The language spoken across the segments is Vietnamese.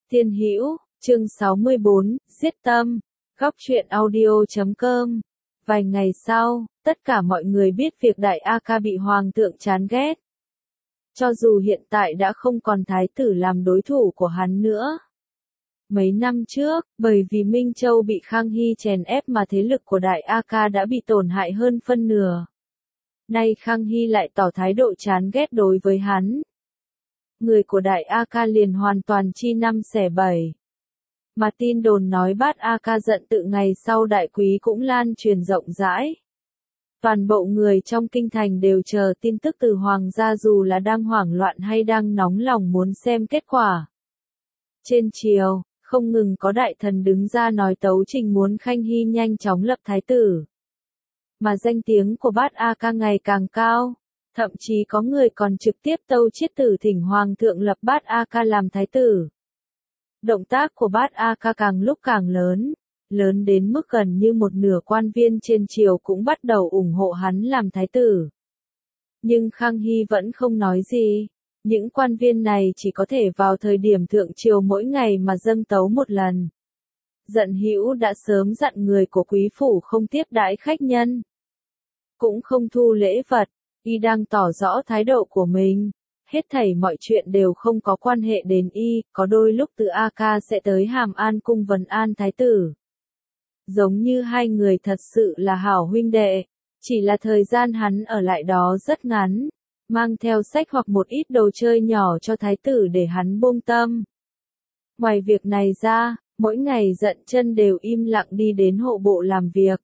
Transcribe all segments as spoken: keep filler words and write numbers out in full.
Tiên Hữu, chương sáu mươi bốn, Giết Tâm, góc truyện audio chấm com. Vài ngày sau, tất cả mọi người biết việc Đại A Ca bị Hoàng thượng chán ghét. Cho dù hiện tại đã không còn thái tử làm đối thủ của hắn nữa. Mấy năm trước, bởi vì Minh Châu bị Khang Hy chèn ép mà thế lực của Đại A Ca đã bị tổn hại hơn phân nửa. Nay Khang Hy lại tỏ thái độ chán ghét đối với hắn. Người của Đại A Ca liền hoàn toàn chia năm xẻ bảy. Mà tin đồn nói Bát A Ca giận tự ngày sau đại quý cũng lan truyền rộng rãi. Toàn bộ người trong kinh thành đều chờ tin tức từ hoàng gia dù là đang hoảng loạn hay đang nóng lòng muốn xem kết quả. Trên triều, không ngừng có đại thần đứng ra nói tấu trình muốn Khang Hy nhanh chóng lập thái tử. Mà danh tiếng của Bát A Ca ngày càng cao, thậm chí có người còn trực tiếp tâu chiết tử thỉnh hoàng thượng lập Bát A Ca làm thái tử. Động tác của Bát A Ca càng lúc càng lớn, lớn đến mức gần như một nửa quan viên trên triều cũng bắt đầu ủng hộ hắn làm thái tử. Nhưng Khang Hy vẫn không nói gì, những quan viên này chỉ có thể vào thời điểm thượng triều mỗi ngày mà dâng tấu một lần. Giận Hữu đã sớm dặn người của quý phủ không tiếp đãi khách nhân, cũng không thu lễ vật, y đang tỏ rõ thái độ của mình. Hết thảy mọi chuyện đều không có quan hệ đến y, có đôi lúc từ A Ca sẽ tới Hàm An cung vấn an thái tử. Giống như hai người thật sự là hảo huynh đệ, chỉ là thời gian hắn ở lại đó rất ngắn, mang theo sách hoặc một ít đồ chơi nhỏ cho thái tử để hắn buông tâm. Ngoài việc này ra, mỗi ngày Dận Chân đều im lặng đi đến hộ bộ làm việc.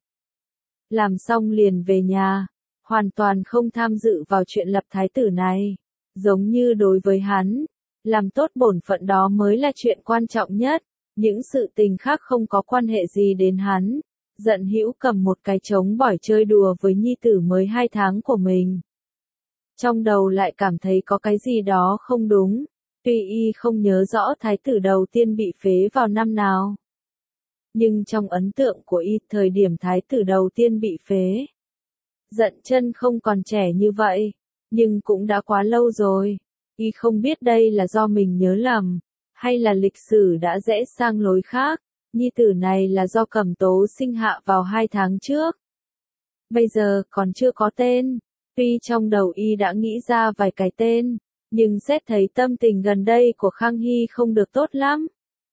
Làm xong liền về nhà, hoàn toàn không tham dự vào chuyện lập thái tử này. Giống như đối với hắn, làm tốt bổn phận đó mới là chuyện quan trọng nhất, những sự tình khác không có quan hệ gì đến hắn. Giận Hữu cầm một cái trống bỏi chơi đùa với nhi tử mới hai tháng của mình. Trong đầu lại cảm thấy có cái gì đó không đúng, tuy y không nhớ rõ thái tử đầu tiên bị phế vào năm nào. Nhưng trong ấn tượng của y, thời điểm thái tử đầu tiên bị phế, Dận Chân không còn trẻ như vậy. Nhưng cũng đã quá lâu rồi, y không biết đây là do mình nhớ lầm, hay là lịch sử đã rẽ sang lối khác, nhi tử này là do Cẩm Tố sinh hạ vào hai tháng trước. Bây giờ còn chưa có tên, tuy trong đầu y đã nghĩ ra vài cái tên, nhưng xét thấy tâm tình gần đây của Khang Hy không được tốt lắm.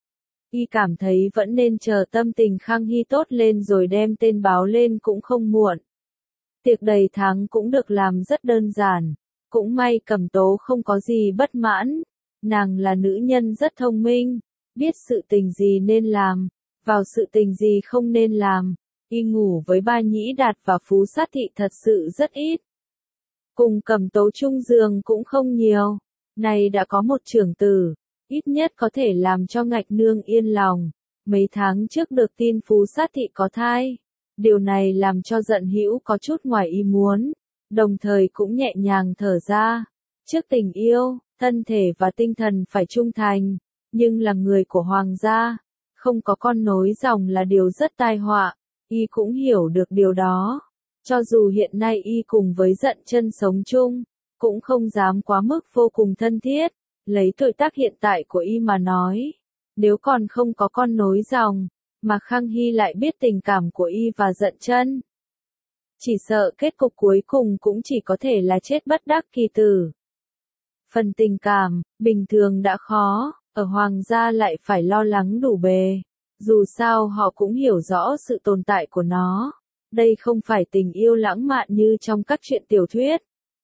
Y cảm thấy vẫn nên chờ tâm tình Khang Hy tốt lên rồi đem tên báo lên cũng không muộn. Tiệc đầy tháng cũng được làm rất đơn giản, cũng may Cẩm Tố không có gì bất mãn, nàng là nữ nhân rất thông minh, biết sự tình gì nên làm, vào sự tình gì không nên làm, y ngủ với Ba Nhĩ Đạt và Phú Sát Thị thật sự rất ít. Cùng Cẩm Tố chung giường cũng không nhiều, này đã có một trưởng tử, ít nhất có thể làm cho Ngạch Nương yên lòng, mấy tháng trước được tin Phú Sát Thị có thai. Điều này làm cho Giận Hữu có chút ngoài ý muốn, đồng thời cũng nhẹ nhàng thở ra. Trước tình yêu, thân thể và tinh thần phải trung thành, nhưng là người của hoàng gia, không có con nối dòng là điều rất tai họa, y cũng hiểu được điều đó. Cho dù hiện nay y cùng với Dận Chân sống chung, cũng không dám quá mức vô cùng thân thiết, lấy tuổi tác hiện tại của y mà nói, nếu còn không có con nối dòng, mà Khang Hy lại biết tình cảm của y và Dận Chân, chỉ sợ kết cục cuối cùng cũng chỉ có thể là chết bất đắc kỳ tử. Phần tình cảm, bình thường đã khó, ở hoàng gia lại phải lo lắng đủ bề. Dù sao họ cũng hiểu rõ sự tồn tại của nó. Đây không phải tình yêu lãng mạn như trong các truyện tiểu thuyết,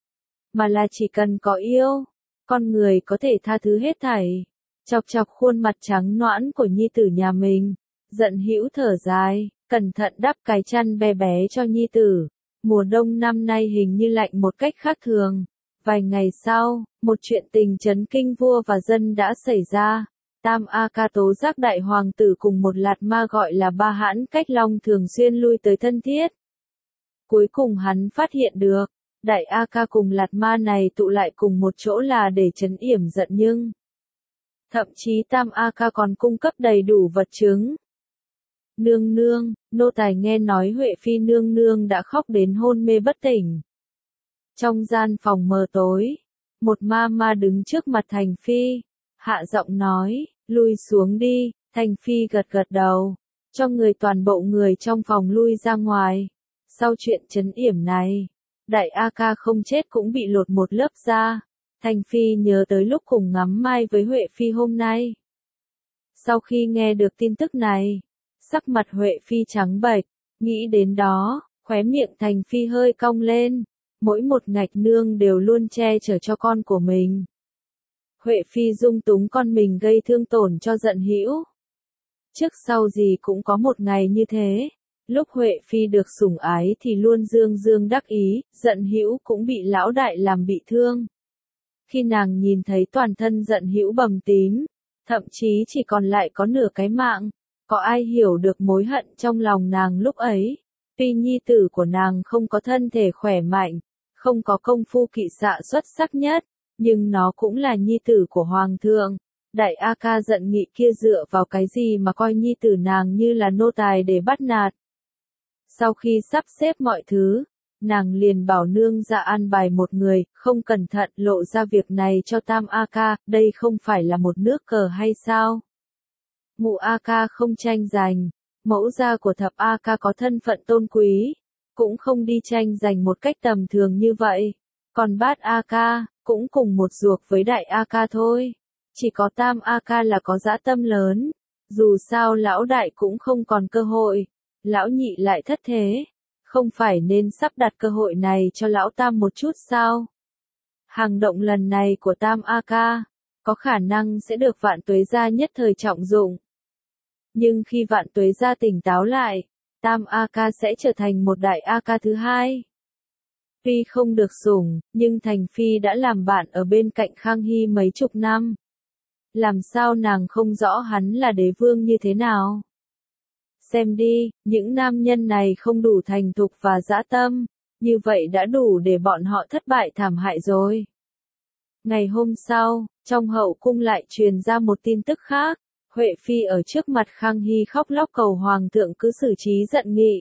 mà là chỉ cần có yêu, con người có thể tha thứ hết thảy. Chọc chọc khuôn mặt trắng nõn của nhi tử nhà mình, Giận Hữu thở dài, cẩn thận đắp cái chăn bé bé cho nhi tử. Mùa đông năm nay hình như lạnh một cách khác thường. Vài ngày sau, một chuyện tình chấn kinh vua và dân đã xảy ra. Tam A Ca tố giác đại hoàng tử cùng một lạt ma gọi là Ba Hãn Cách Long thường xuyên lui tới thân thiết. Cuối cùng hắn phát hiện được, đại A Ca cùng lạt ma này tụ lại cùng một chỗ là để trấn yểm giận, nhưng thậm chí Tam A Ca còn cung cấp đầy đủ vật chứng. Nương nương, nô tài nghe nói Huệ Phi nương nương đã khóc đến hôn mê bất tỉnh. Trong gian phòng mờ tối, một ma ma đứng trước mặt Thành Phi, hạ giọng nói, Lui xuống đi, Thành Phi gật gật đầu, cho người toàn bộ người trong phòng lui ra ngoài. Sau chuyện trấn yểm này, đại A ca không chết cũng bị lột một lớp da. Thành Phi nhớ tới lúc cùng ngắm mai với Huệ Phi hôm nay. Sau khi nghe được tin tức này, sắc mặt Huệ Phi trắng bệch, nghĩ đến đó, khóe miệng Thành Phi hơi cong lên. Mỗi một ngạch nương đều luôn che chở cho con của mình. Huệ Phi dung túng con mình gây thương tổn cho Dận Hữu. Trước sau gì cũng có một ngày như thế. Lúc Huệ Phi được sủng ái thì luôn dương dương đắc ý, Dận Hữu cũng bị lão đại làm bị thương. Khi nàng nhìn thấy toàn thân Dận Hữu bầm tím, thậm chí chỉ còn lại có nửa cái mạng, có ai hiểu được mối hận trong lòng nàng lúc ấy. Tuy nhi tử của nàng không có thân thể khỏe mạnh, không có công phu kỵ xạ xuất sắc nhất, nhưng nó cũng là nhi tử của hoàng thượng. Đại A ca Dận Nghị kia dựa vào cái gì mà coi nhi tử nàng như là nô tài để bắt nạt. Sau khi sắp xếp mọi thứ, nàng liền bảo nương ra an bài một người, không cẩn thận lộ ra việc này cho Tam A ca, đây không phải là một nước cờ hay sao? Mụ A ca không tranh giành, mẫu gia của thập A ca có thân phận tôn quý, cũng không đi tranh giành một cách tầm thường như vậy. Còn bát A ca, cũng cùng một ruột với đại A ca thôi. Chỉ có Tam A ca là có dã tâm lớn. Dù sao lão đại cũng không còn cơ hội. Lão nhị lại thất thế. Không phải nên sắp đặt cơ hội này cho lão Tam một chút sao? Hành động lần này của Tam A ca, có khả năng sẽ được Vạn Tuế gia nhất thời trọng dụng. Nhưng khi Vạn Tuế gia tỉnh táo lại, Tam A ca sẽ trở thành một đại A ca thứ hai. Tuy không được sủng, nhưng Thành Phi đã làm bạn ở bên cạnh Khang Hy mấy chục năm. Làm sao nàng không rõ hắn là đế vương như thế nào? Xem đi, những nam nhân này không đủ thành thục và dã tâm, như vậy đã đủ để bọn họ thất bại thảm hại rồi. Ngày hôm sau, trong hậu cung lại truyền ra một tin tức khác. Huệ Phi ở trước mặt Khang Hy khóc lóc cầu hoàng thượng cứ xử trí Dận Nghị.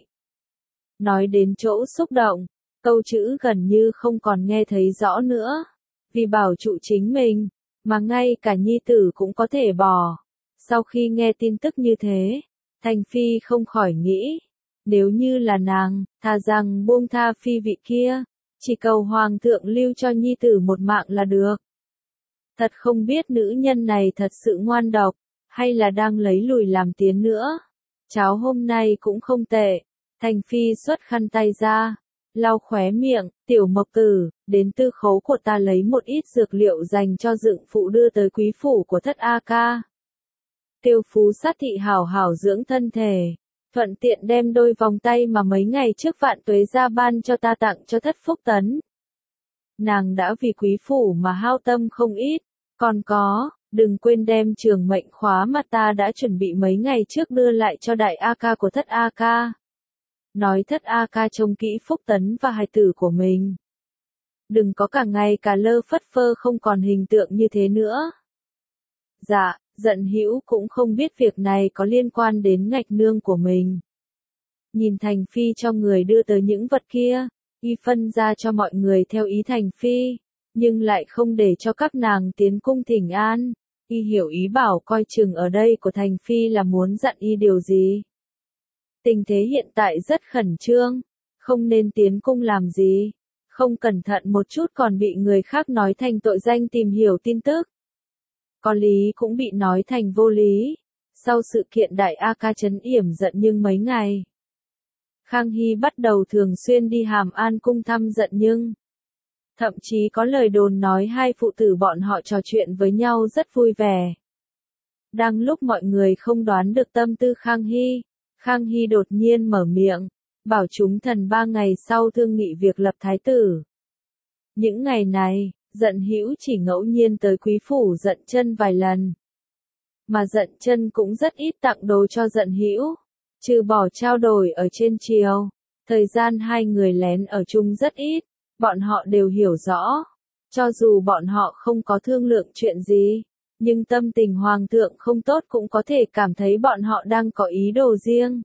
Nói đến chỗ xúc động, câu chữ gần như không còn nghe thấy rõ nữa. Vì bảo trụ chính mình, mà ngay cả nhi tử cũng có thể bỏ. Sau khi nghe tin tức như thế, Thành Phi không khỏi nghĩ, nếu như là nàng, thà rằng buông tha phi vị kia, chỉ cầu hoàng thượng lưu cho nhi tử một mạng là được. Thật không biết nữ nhân này thật sự ngoan độc, hay là đang lấy lùi làm tiến nữa. Cháo hôm nay cũng không tệ. Thành Phi xuất khăn tay ra, lau khóe miệng, tiểu mộc tử, đến tư khấu của ta lấy một ít dược liệu dành cho dựng phụ đưa tới quý phủ của thất A ca. Tiêu Phú Sát thị hảo hảo dưỡng thân thể, thuận tiện đem đôi vòng tay mà mấy ngày trước Vạn Tuế gia ban cho ta tặng cho thất Phúc Tấn. Nàng đã vì quý phủ mà hao tâm không ít, còn có, đừng quên đem trường mệnh khóa mà ta đã chuẩn bị mấy ngày trước đưa lại cho đại A ca của thất A ca. Nói thất A ca trông kỹ Phúc Tấn và hài tử của mình. Đừng có cả ngày cả lơ phất phơ không còn hình tượng như thế nữa. Dạ, Dận Hữu cũng không biết việc này có liên quan đến ngạch nương của mình. Nhìn Thành Phi cho người đưa tới những vật kia, y phân ra cho mọi người theo ý Thành Phi, nhưng lại không để cho các nàng tiến cung thỉnh an. Y hiểu ý bảo coi chừng ở đây của Thành Phi là muốn dặn y điều gì. Tình thế hiện tại rất khẩn trương, không nên tiến cung làm gì, không cẩn thận một chút còn bị người khác nói thành tội danh tìm hiểu tin tức. Có lý cũng bị nói thành vô lý. Sau sự kiện đại A ca trấn yểm Dận Nhưng mấy ngày, Khang Hy bắt đầu thường xuyên đi Hàm An cung thăm Dận Nhưng. Thậm chí có lời đồn nói hai phụ tử bọn họ trò chuyện với nhau rất vui vẻ. Đang lúc mọi người không đoán được tâm tư Khang Hy, Khang Hy đột nhiên mở miệng, bảo chúng thần ba ngày sau thương nghị việc lập thái tử. Những ngày này, Dận Hữu chỉ ngẫu nhiên tới quý phủ Dận Chân vài lần. Mà Dận Chân cũng rất ít tặng đồ cho Dận Hữu, trừ bỏ trao đổi ở trên triều. Thời gian hai người lén ở chung rất ít, bọn họ đều hiểu rõ. Cho dù bọn họ không có thương lượng chuyện gì, nhưng tâm tình hoàng thượng không tốt cũng có thể cảm thấy bọn họ đang có ý đồ riêng.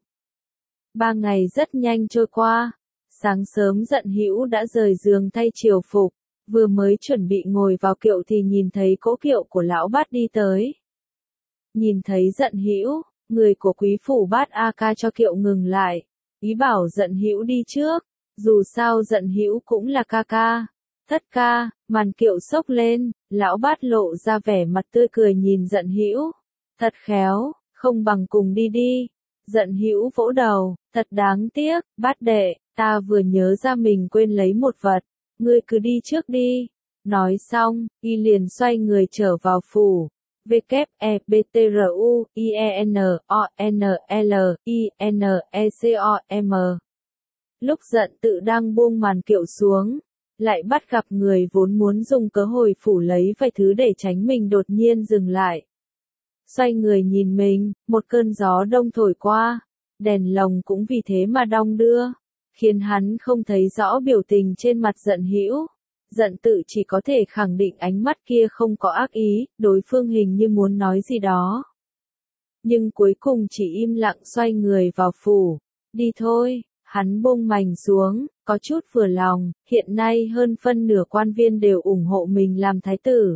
Ba ngày rất nhanh trôi qua, sáng sớm Dận Hữu đã rời giường thay triều phục, vừa mới chuẩn bị ngồi vào kiệu thì nhìn thấy cỗ kiệu của lão bát đi tới. Nhìn thấy Dận Hữu, người của quý phủ Bát A Ca cho kiệu ngừng lại, ý bảo Dận Hữu đi trước, dù sao Dận Hữu cũng là ca ca. Thất ca, màn kiệu xốc lên, lão Bát lộ ra vẻ mặt tươi cười nhìn Dận Hữu. Thật khéo, không bằng cùng đi đi. Dận Hữu vỗ đầu, thật đáng tiếc, Bát đệ, ta vừa nhớ ra mình quên lấy một vật, ngươi cứ đi trước đi. Nói xong, y liền xoay người trở vào phủ. W E B T R U I E N O N L I N E C O M. Lúc Dận Tự đang buông màn kiệu xuống, lại bắt gặp người vốn muốn dùng cớ hồi phủ lấy vài thứ để tránh mình đột nhiên dừng lại. Xoay người nhìn mình, một cơn gió đông thổi qua, đèn lồng cũng vì thế mà đong đưa, khiến hắn không thấy rõ biểu tình trên mặt Dận Hữu. Dận Tự chỉ có thể khẳng định ánh mắt kia không có ác ý, đối phương hình như muốn nói gì đó. Nhưng cuối cùng chỉ im lặng xoay người vào phủ. Đi thôi, hắn buông mành xuống, có chút vừa lòng, hiện nay hơn phân nửa quan viên đều ủng hộ mình làm thái tử.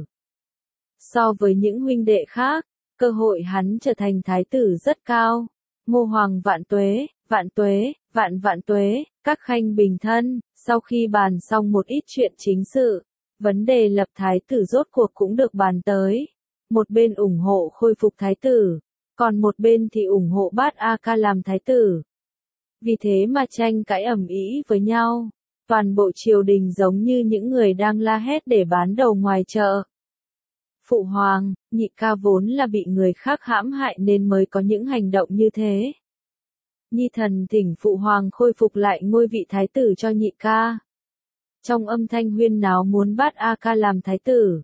So với những huynh đệ khác, cơ hội hắn trở thành thái tử rất cao. Ngô Hoàng vạn tuế, vạn tuế, vạn vạn tuế, các khanh bình thân. Sau khi bàn xong một ít chuyện chính sự, vấn đề lập thái tử rốt cuộc cũng được bàn tới. Một bên ủng hộ khôi phục thái tử, còn một bên thì ủng hộ Bát A Ca làm thái tử. Vì thế mà tranh cãi ầm ĩ với nhau, toàn bộ triều đình giống như những người đang la hét để bán đầu ngoài chợ. Phụ hoàng, nhị ca vốn là bị người khác hãm hại nên mới có những hành động như thế. Nhi thần thỉnh phụ hoàng khôi phục lại ngôi vị thái tử cho nhị ca. Trong âm thanh huyên náo muốn Bát A Ca làm thái tử.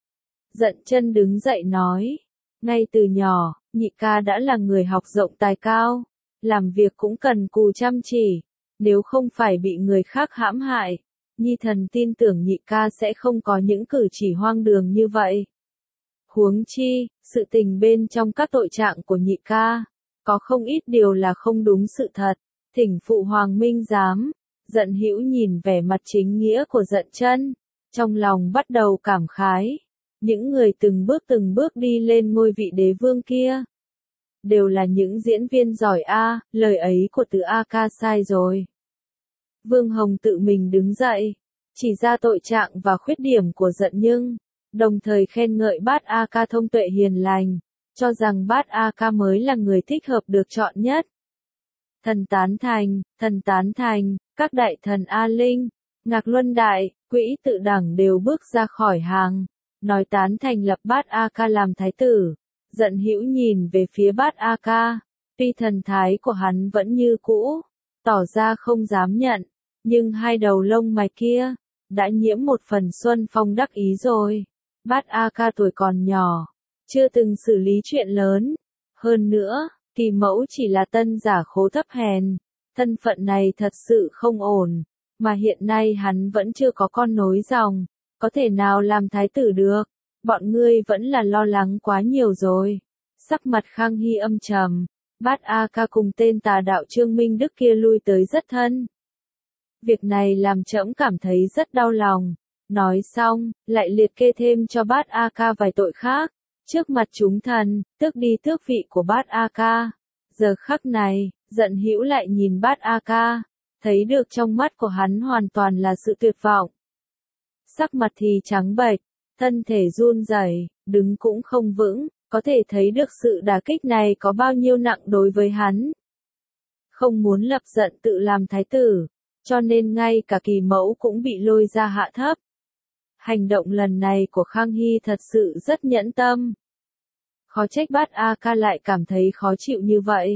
Dận Chân đứng dậy nói, ngay từ nhỏ, nhị ca đã là người học rộng tài cao, làm việc cũng cần cù chăm chỉ, nếu không phải bị người khác hãm hại, Nhi thần tin tưởng nhị ca sẽ không có những cử chỉ hoang đường như vậy. Huống chi, sự tình bên trong các tội trạng của nhị ca, có không ít điều là không đúng sự thật, thỉnh phụ hoàng minh giám. Dận Hữu nhìn vẻ mặt chính nghĩa của Dận Chân, trong lòng bắt đầu cảm khái, những người từng bước từng bước đi lên ngôi vị đế vương kia, đều là những diễn viên giỏi a, lời ấy của Từ A Ca sai rồi. Vương Hồng tự mình đứng dậy, chỉ ra tội trạng và khuyết điểm của Dận Nhưng, đồng thời khen ngợi Bát A Ca thông tuệ hiền lành, cho rằng Bát A Ca mới là người thích hợp được chọn nhất. Thần tán thành, thần tán thành, các đại thần A Linh, Ngạc Luân Đại, Quỹ Tự Đẳng đều bước ra khỏi hàng, nói tán thành lập Bát A Ca làm thái tử. Dận Hữu nhìn về phía Bát A Ca, tuy thần thái của hắn vẫn như cũ, tỏ ra không dám nhận, nhưng hai đầu lông mày kia, đã nhiễm một phần xuân phong đắc ý rồi. Bát A Ca tuổi còn nhỏ, chưa từng xử lý chuyện lớn. Hơn nữa, Kỳ Mẫu chỉ là tân giả khố thấp hèn, thân phận này thật sự không ổn, mà hiện nay hắn vẫn chưa có con nối dòng, có thể nào làm thái tử được. Bọn ngươi vẫn là lo lắng quá nhiều rồi. Sắc mặt Khang Hy âm trầm, Bát A Ca cùng tên tà đạo Trương Minh Đức kia lui tới rất thân. Việc này làm trẫm cảm thấy rất đau lòng. Nói xong, lại liệt kê thêm cho Bát A Ca vài tội khác. Trước mặt chúng thần, tước đi tước vị của Bát A Ca. Giờ khắc này, Dận Hữu lại nhìn Bát A Ca, thấy được trong mắt của hắn hoàn toàn là sự tuyệt vọng. Sắc mặt thì trắng bệch, thân thể run rẩy, đứng cũng không vững, có thể thấy được sự đả kích này có bao nhiêu nặng đối với hắn. Không muốn lập Dận Tự làm thái tử, cho nên ngay cả Kỳ Mẫu cũng bị lôi ra hạ thấp. Hành động lần này của Khang Hy thật sự rất nhẫn tâm. Khó trách Bát A Ca lại cảm thấy khó chịu như vậy.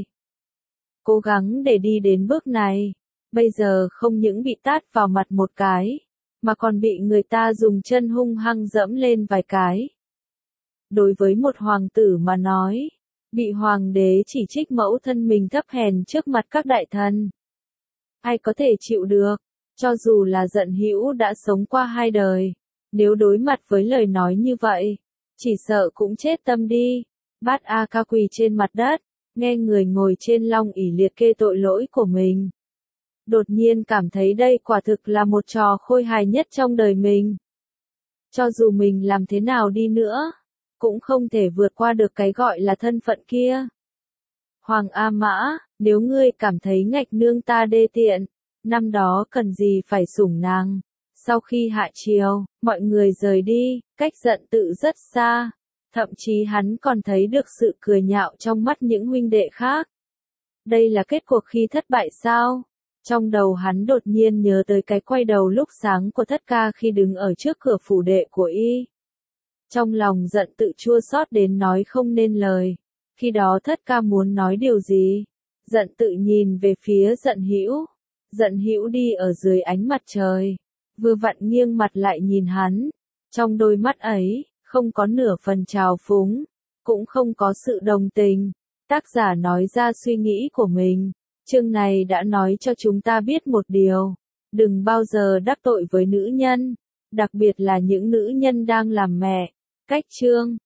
Cố gắng để đi đến bước này, bây giờ không những bị tát vào mặt một cái, mà còn bị người ta dùng chân hung hăng dẫm lên vài cái. Đối với một hoàng tử mà nói, bị hoàng đế chỉ trích mẫu thân mình thấp hèn trước mặt các đại thần, ai có thể chịu được, cho dù là Dận Hữu đã sống qua hai đời, nếu đối mặt với lời nói như vậy, chỉ sợ cũng chết tâm đi. Bát A Ca quỳ trên mặt đất, nghe người ngồi trên long ỷ liệt kê tội lỗi của mình. Đột nhiên cảm thấy đây quả thực là một trò khôi hài nhất trong đời mình. Cho dù mình làm thế nào đi nữa, cũng không thể vượt qua được cái gọi là thân phận kia. Hoàng A Mã, nếu ngươi cảm thấy ngạch nương ta đê tiện, năm đó cần gì phải sủng nàng. Sau khi hạ chiều, mọi người rời đi, cách giận tự rất xa. Thậm chí hắn còn thấy được sự cười nhạo trong mắt những huynh đệ khác. Đây là kết cuộc khi thất bại sao? Trong đầu hắn đột nhiên nhớ tới cái quay đầu lúc sáng của Thất Ca khi đứng ở trước cửa phủ đệ của y. Trong lòng giận tự chua xót đến nói không nên lời. Khi đó Thất Ca muốn nói điều gì? Giận tự nhìn về phía Giận Hữu. Giận Hữu đi ở dưới ánh mặt trời, vừa vặn nghiêng mặt lại nhìn hắn. Trong đôi mắt ấy, không có nửa phần trào phúng, cũng không có sự đồng tình. Tác giả nói ra suy nghĩ của mình. Chương này đã nói cho chúng ta biết một điều. Đừng bao giờ đắc tội với nữ nhân, đặc biệt là những nữ nhân đang làm mẹ. Cách chương